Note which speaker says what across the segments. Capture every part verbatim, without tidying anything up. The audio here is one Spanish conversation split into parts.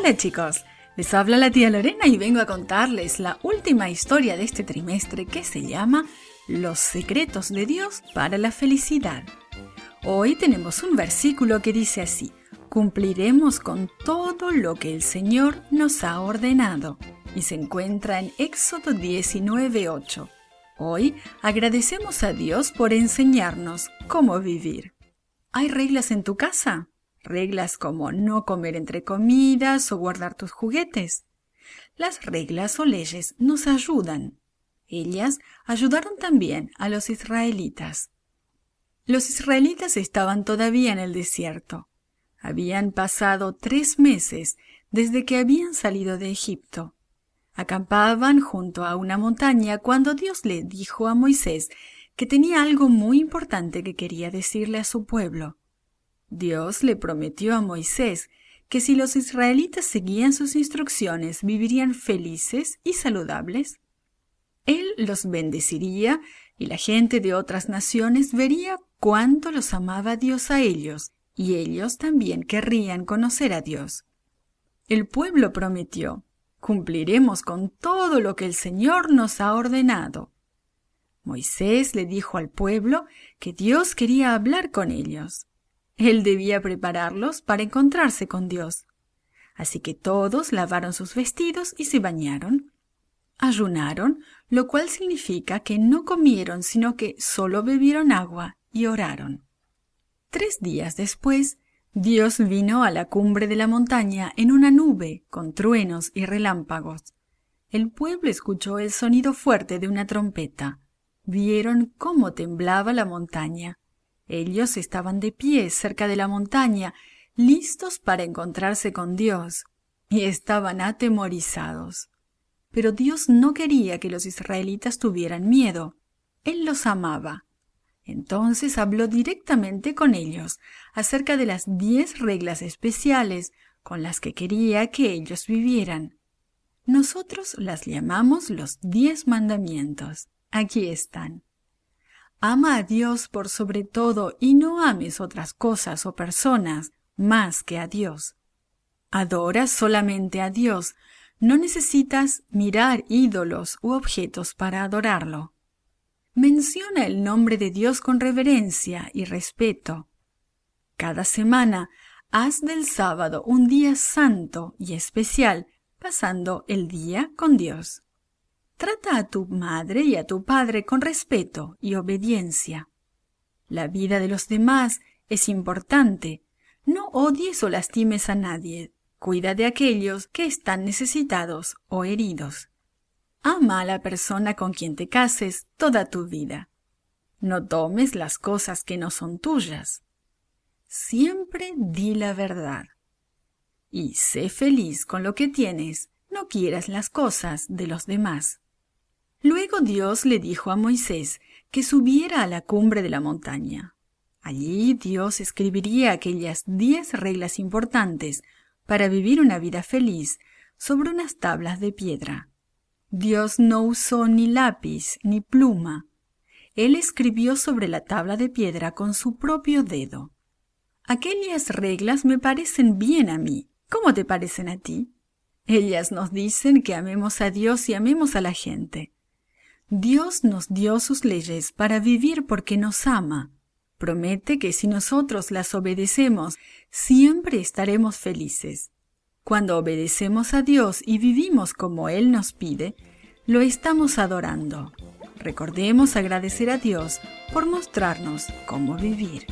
Speaker 1: Hola chicos, les habla la tía Lorena y vengo a contarles la última historia de este trimestre que se llama Los secretos de Dios para la felicidad. Hoy tenemos un versículo que dice así: cumpliremos con todo lo que el Señor nos ha ordenado, y se encuentra en Éxodo diecinueve ocho. Hoy agradecemos a Dios por enseñarnos cómo vivir. ¿Hay reglas en tu casa? Reglas como no comer entre comidas o guardar tus juguetes. Las reglas o leyes nos ayudan. Ellas ayudaron también a los israelitas. Los israelitas estaban todavía en el desierto. Habían pasado tres meses desde que habían salido de Egipto. Acampaban junto a una montaña cuando Dios le dijo a Moisés que tenía algo muy importante que quería decirle a su pueblo. Dios le prometió a Moisés que si los israelitas seguían sus instrucciones, vivirían felices y saludables. Él los bendeciría y la gente de otras naciones vería cuánto los amaba Dios a ellos, y ellos también querrían conocer a Dios. El pueblo prometió: cumpliremos con todo lo que el Señor nos ha ordenado. Moisés le dijo al pueblo que Dios quería hablar con ellos. Él debía prepararlos para encontrarse con Dios. Así que todos lavaron sus vestidos y se bañaron. Ayunaron, lo cual significa que no comieron, sino que solo bebieron agua y oraron. Tres días después, Dios vino a la cumbre de la montaña en una nube con truenos y relámpagos. El pueblo escuchó el sonido fuerte de una trompeta. Vieron cómo temblaba la montaña. Ellos estaban de pie cerca de la montaña, listos para encontrarse con Dios, y estaban atemorizados. Pero Dios no quería que los israelitas tuvieran miedo. Él los amaba. Entonces habló directamente con ellos acerca de las diez reglas especiales con las que quería que ellos vivieran. Nosotros las llamamos los diez mandamientos. Aquí están. Ama a Dios por sobre todo y no ames otras cosas o personas más que a Dios. Adora solamente a Dios. No necesitas mirar ídolos u objetos para adorarlo. Menciona el nombre de Dios con reverencia y respeto. Cada semana, haz del sábado un día santo y especial, pasando el día con Dios. Trata a tu madre y a tu padre con respeto y obediencia. La vida de los demás es importante. No odies o lastimes a nadie. Cuida de aquellos que están necesitados o heridos. Ama a la persona con quien te cases toda tu vida. No tomes las cosas que no son tuyas. Siempre di la verdad. Y sé feliz con lo que tienes. No quieras las cosas de los demás. Luego Dios le dijo a Moisés que subiera a la cumbre de la montaña. Allí Dios escribiría aquellas diez reglas importantes para vivir una vida feliz sobre unas tablas de piedra. Dios no usó ni lápiz ni pluma. Él escribió sobre la tabla de piedra con su propio dedo. Aquellas reglas me parecen bien a mí. ¿Cómo te parecen a ti? Ellas nos dicen que amemos a Dios y amemos a la gente. Dios nos dio sus leyes para vivir porque nos ama. Promete que si nosotros las obedecemos, siempre estaremos felices. Cuando obedecemos a Dios y vivimos como Él nos pide, lo estamos adorando. Recordemos agradecer a Dios por mostrarnos cómo vivir.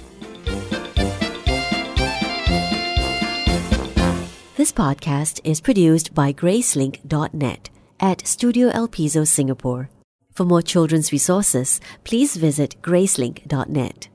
Speaker 2: This podcast is produced by Gracelink dot net at Studio El Piso, Singapore. For more children's resources, please visit Gracelink dot net.